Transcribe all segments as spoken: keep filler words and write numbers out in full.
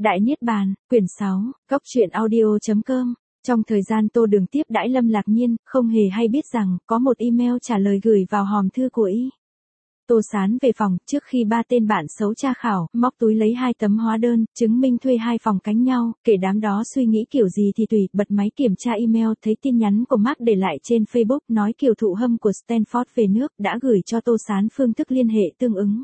Đại Niết Bàn, quyển sáu, Cóc truyện audio.com. Trong thời gian Tô Đường tiếp đãi Lâm Lạc Nhiên, không hề hay biết rằng, có một email trả lời gửi vào hòm thư của y. Tô Sán về phòng, trước khi ba tên bạn xấu tra khảo, móc túi lấy hai tấm hóa đơn, chứng minh thuê hai phòng cánh nhau, kể đám đó suy nghĩ kiểu gì thì tùy, bật máy kiểm tra email, thấy tin nhắn của Mark để lại trên Facebook, nói Kiều Thụ Hâm của Stanford về nước, đã gửi cho Tô Sán phương thức liên hệ tương ứng.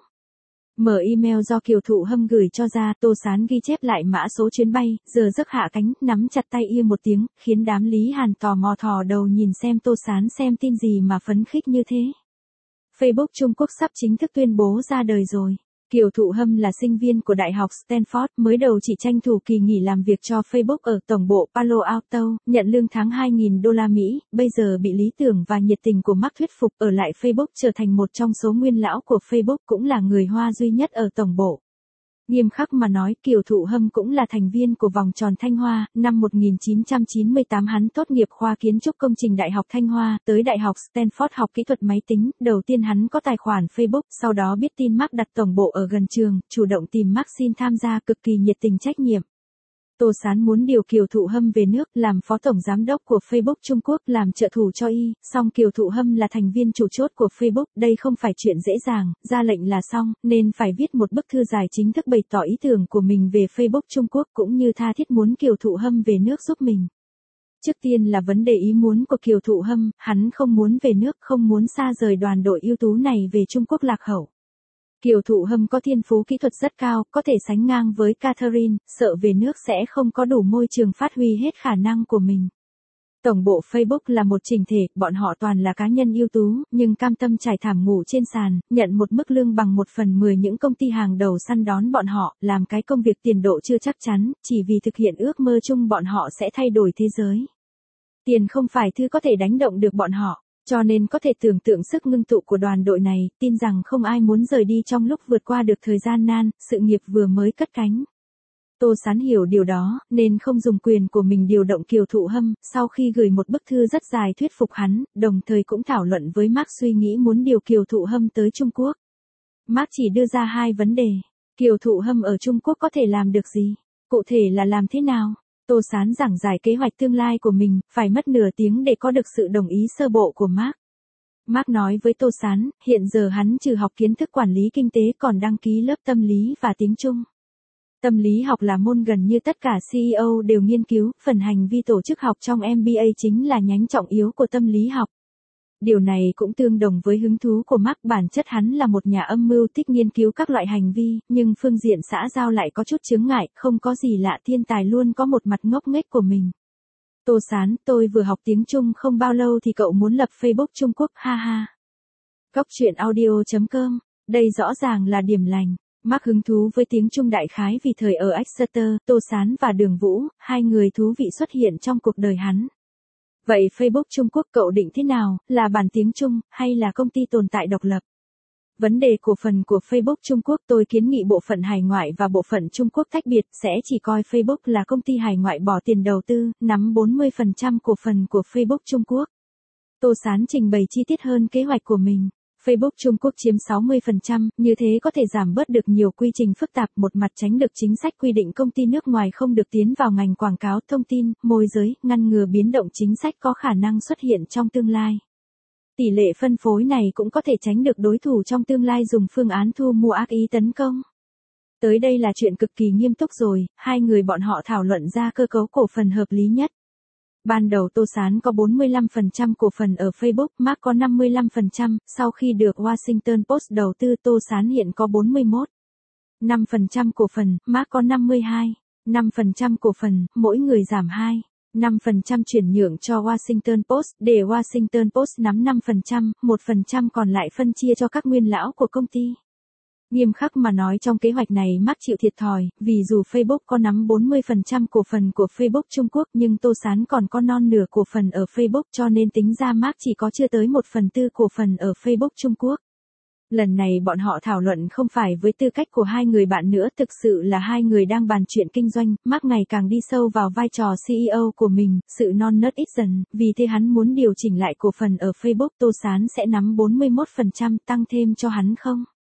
Mở email do Kiều Thụ Hâm gửi cho ra, Tô Sán ghi chép lại mã số chuyến bay, giờ giấc hạ cánh, nắm chặt tay y một tiếng, khiến đám Lý Hàn tò mò thò đầu nhìn xem Tô Sán xem tin gì mà phấn khích như thế. Facebook Trung Quốc sắp chính thức tuyên bố ra đời rồi. Kiều Thụ Hâm là sinh viên của Đại học Stanford, mới đầu chỉ tranh thủ kỳ nghỉ làm việc cho Facebook ở tổng bộ Palo Alto, nhận lương tháng hai nghìn đô la Mỹ, bây giờ bị lý tưởng và nhiệt tình của Mark thuyết phục ở lại Facebook, trở thành một trong số nguyên lão của Facebook, cũng là người Hoa duy nhất ở tổng bộ. Nghiêm khắc mà nói, Kiều Thụ Hâm cũng là thành viên của vòng tròn Thanh Hoa, năm một nghìn chín trăm chín mươi tám hắn tốt nghiệp khoa kiến trúc công trình Đại học Thanh Hoa, tới Đại học Stanford học kỹ thuật máy tính, đầu tiên hắn có tài khoản Facebook, sau đó biết tin Mark đặt tổng bộ ở gần trường, chủ động tìm Mark xin tham gia, cực kỳ nhiệt tình trách nhiệm. Tô Sán muốn điều Kiều Thụ Hâm về nước, làm phó tổng giám đốc của Facebook Trung Quốc, làm trợ thủ cho y, song Kiều Thụ Hâm là thành viên chủ chốt của Facebook, đây không phải chuyện dễ dàng, ra lệnh là xong, nên phải viết một bức thư dài chính thức bày tỏ ý tưởng của mình về Facebook Trung Quốc, cũng như tha thiết muốn Kiều Thụ Hâm về nước giúp mình. Trước tiên là vấn đề ý muốn của Kiều Thụ Hâm, hắn không muốn về nước, không muốn xa rời đoàn đội ưu tú này về Trung Quốc lạc hậu. Kiều Thụ Hâm có thiên phú kỹ thuật rất cao, có thể sánh ngang với Catherine, sợ về nước sẽ không có đủ môi trường phát huy hết khả năng của mình. Tổng bộ Facebook là một chỉnh thể, bọn họ toàn là cá nhân ưu tú, nhưng cam tâm trải thảm ngủ trên sàn, nhận một mức lương bằng một phần mười những công ty hàng đầu săn đón bọn họ, làm cái công việc tiền độ chưa chắc chắn, chỉ vì thực hiện ước mơ chung bọn họ sẽ thay đổi thế giới. Tiền không phải thứ có thể đánh động được bọn họ. Cho nên có thể tưởng tượng sức ngưng tụ của đoàn đội này, tin rằng không ai muốn rời đi trong lúc vượt qua được thời gian nan, sự nghiệp vừa mới cất cánh. Tô Sán hiểu điều đó, nên không dùng quyền của mình điều động Kiều Thụ Hâm, sau khi gửi một bức thư rất dài thuyết phục hắn, đồng thời cũng thảo luận với Mark suy nghĩ muốn điều Kiều Thụ Hâm tới Trung Quốc. Mark chỉ đưa ra hai vấn đề, Kiều Thụ Hâm ở Trung Quốc có thể làm được gì? Cụ thể là làm thế nào? Tô Sán giảng giải kế hoạch tương lai của mình, phải mất nửa tiếng để có được sự đồng ý sơ bộ của Mark. Mark nói với Tô Sán, hiện giờ hắn trừ học kiến thức quản lý kinh tế còn đăng ký lớp tâm lý và tiếng Trung. Tâm lý học là môn gần như tất cả xê e ô đều nghiên cứu, phần hành vi tổ chức học trong em bê a chính là nhánh trọng yếu của tâm lý học. Điều này cũng tương đồng với hứng thú của Mark, bản chất hắn là một nhà âm mưu thích nghiên cứu các loại hành vi, nhưng phương diện xã giao lại có chút chướng ngại, không có gì lạ, thiên tài luôn có một mặt ngốc nghếch của mình. Tô Sán, tôi vừa học tiếng Trung không bao lâu thì cậu muốn lập Facebook Trung Quốc, ha ha. Cóc truyện audio.com, đây rõ ràng là điểm lành. Mark hứng thú với tiếng Trung đại khái vì thời ở Exeter, Tô Sán và Đường Vũ, hai người thú vị xuất hiện trong cuộc đời hắn. Vậy Facebook Trung Quốc cậu định thế nào, là bản tiếng Trung, hay là công ty tồn tại độc lập? Vấn đề cổ phần của Facebook Trung Quốc, tôi kiến nghị bộ phận hải ngoại và bộ phận Trung Quốc tách biệt, sẽ chỉ coi Facebook là công ty hải ngoại bỏ tiền đầu tư, nắm bốn mươi phần trăm cổ phần của Facebook Trung Quốc. Tô Sán trình bày chi tiết hơn kế hoạch của mình. Facebook Trung Quốc chiếm sáu mươi phần trăm, như thế có thể giảm bớt được nhiều quy trình phức tạp, một mặt tránh được chính sách quy định công ty nước ngoài không được tiến vào ngành quảng cáo, thông tin, môi giới, ngăn ngừa biến động chính sách có khả năng xuất hiện trong tương lai. Tỷ lệ phân phối này cũng có thể tránh được đối thủ trong tương lai dùng phương án thu mua ác ý tấn công. Tới đây là chuyện cực kỳ nghiêm túc rồi, hai người bọn họ thảo luận ra cơ cấu cổ phần hợp lý nhất. Ban đầu Tô Sán có bốn mươi lăm phần trăm cổ phần ở Facebook, Mark có năm mươi lăm phần trăm, sau khi được Washington Post đầu tư, Tô Sán hiện có bốn mươi mốt phẩy năm phần trăm cổ phần, Mark có năm mươi hai phẩy năm phần trăm cổ phần, mỗi người giảm hai phẩy năm phần trăm chuyển nhượng cho Washington Post, để Washington Post nắm năm phần trăm, một phần trăm còn lại phân chia cho các nguyên lão của công ty. Nghiêm khắc mà nói, trong kế hoạch này Mark chịu thiệt thòi, vì dù Facebook có nắm bốn mươi phần trăm cổ phần của Facebook Trung Quốc, nhưng Tô Sán còn có non nửa cổ phần ở Facebook, cho nên tính ra Mark chỉ có chưa tới một phần tư cổ phần ở Facebook Trung Quốc. Lần này bọn họ thảo luận không phải với tư cách của hai người bạn nữa, thực sự là hai người đang bàn chuyện kinh doanh. Mark ngày càng đi sâu vào vai trò xê e ô của mình, sự non nớt ít dần, vì thế hắn muốn điều chỉnh lại cổ phần ở Facebook. Tô Sán sẽ nắm bốn mươi mốt phần trăm, tăng thêm cho hắn không?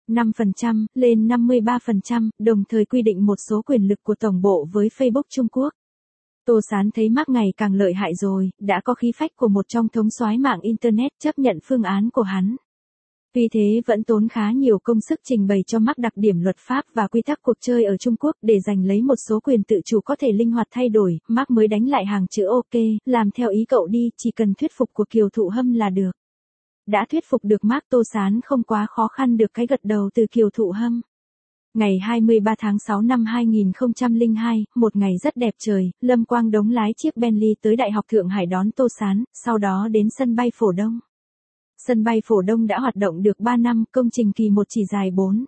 năm phần trăm, lên năm mươi ba phần trăm, đồng thời quy định một số quyền lực của tổng bộ với Facebook Trung Quốc. Tô Sán thấy Mark ngày càng lợi hại rồi, đã có khí phách của một trong thống soái mạng Internet chấp nhận phương án của hắn. Vì thế vẫn tốn khá nhiều công sức trình bày cho Mark đặc điểm luật pháp và quy tắc cuộc chơi ở Trung Quốc để giành lấy một số quyền tự chủ có thể linh hoạt thay đổi, Mark mới đánh lại hàng chữ ok, làm theo ý cậu đi, chỉ cần thuyết phục của Kiều Thụ Hâm là được. Đã thuyết phục được Mark, Tô Sán không quá khó khăn được cái gật đầu từ Kiều Thụ Hâm. Ngày hai mươi ba tháng sáu năm hai nghìn không trăm lẻ hai, một ngày rất đẹp trời, Lâm Quang Đống lái chiếc Bentley tới Đại học Thượng Hải đón Tô Sán, sau đó đến sân bay Phổ Đông. Sân bay Phổ Đông đã hoạt động được ba năm, công trình kỳ một chỉ dài bốn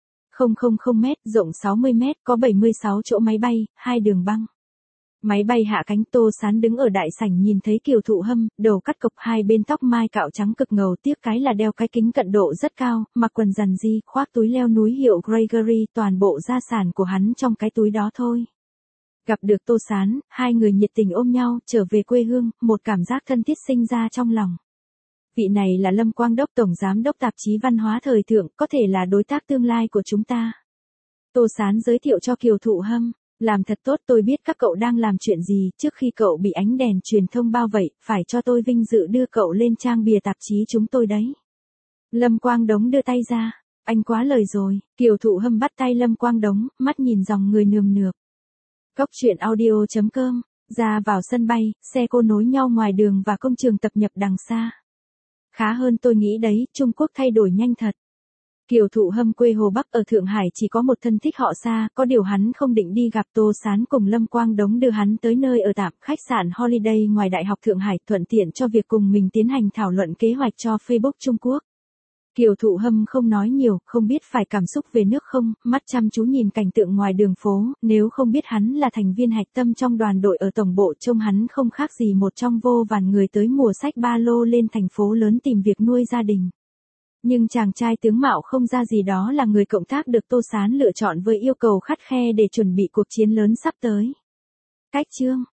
phẩy mét, rộng sáu mươi mét, có bảy mươi sáu chỗ máy bay, hai đường băng. Máy bay hạ cánh, Tô Sán đứng ở đại sảnh nhìn thấy Kiều Thụ Hâm, đầu cắt cộc, hai bên tóc mai cạo trắng cực ngầu, tiếc cái là đeo cái kính cận độ rất cao, mặc quần rằn di, khoác túi leo núi hiệu Gregory, toàn bộ gia sản của hắn trong cái túi đó thôi. Gặp được Tô Sán, hai người nhiệt tình ôm nhau, trở về quê hương, một cảm giác thân thiết sinh ra trong lòng. Vị này là Lâm Quang Đốc, tổng giám đốc tạp chí văn hóa thời thượng, có thể là đối tác tương lai của chúng ta. Tô Sán giới thiệu cho Kiều Thụ Hâm. Làm thật tốt, tôi biết các cậu đang làm chuyện gì, trước khi cậu bị ánh đèn truyền thông bao vây, phải cho tôi vinh dự đưa cậu lên trang bìa tạp chí chúng tôi đấy. Lâm Quang Đống đưa tay ra, anh quá lời rồi, Kiều Thụ Hâm bắt tay Lâm Quang Đống, mắt nhìn dòng người nườm nượp. Cốc truyện audio chấm com, ra vào sân bay, xe cô nối nhau ngoài đường và công trường tập nhập đằng xa. Khá hơn tôi nghĩ đấy, Trung Quốc thay đổi nhanh thật. Kiều Thụ Hâm quê Hồ Bắc ở Thượng Hải chỉ có một thân thích họ xa, có điều hắn không định đi gặp. Tô Sán cùng Lâm Quang Đống đưa hắn tới nơi ở tạm, khách sạn Holiday ngoài Đại học Thượng Hải, thuận tiện cho việc cùng mình tiến hành thảo luận kế hoạch cho Facebook Trung Quốc. Kiều Thụ Hâm không nói nhiều, không biết phải cảm xúc về nước không, mắt chăm chú nhìn cảnh tượng ngoài đường phố, nếu không biết hắn là thành viên hạch tâm trong đoàn đội ở tổng bộ, trông hắn không khác gì một trong vô vàn người tới mùa xách ba lô lên thành phố lớn tìm việc nuôi gia đình. Nhưng chàng trai tướng mạo không ra gì đó là người cộng tác được Tô Sán lựa chọn với yêu cầu khắt khe để chuẩn bị cuộc chiến lớn sắp tới. Cách chương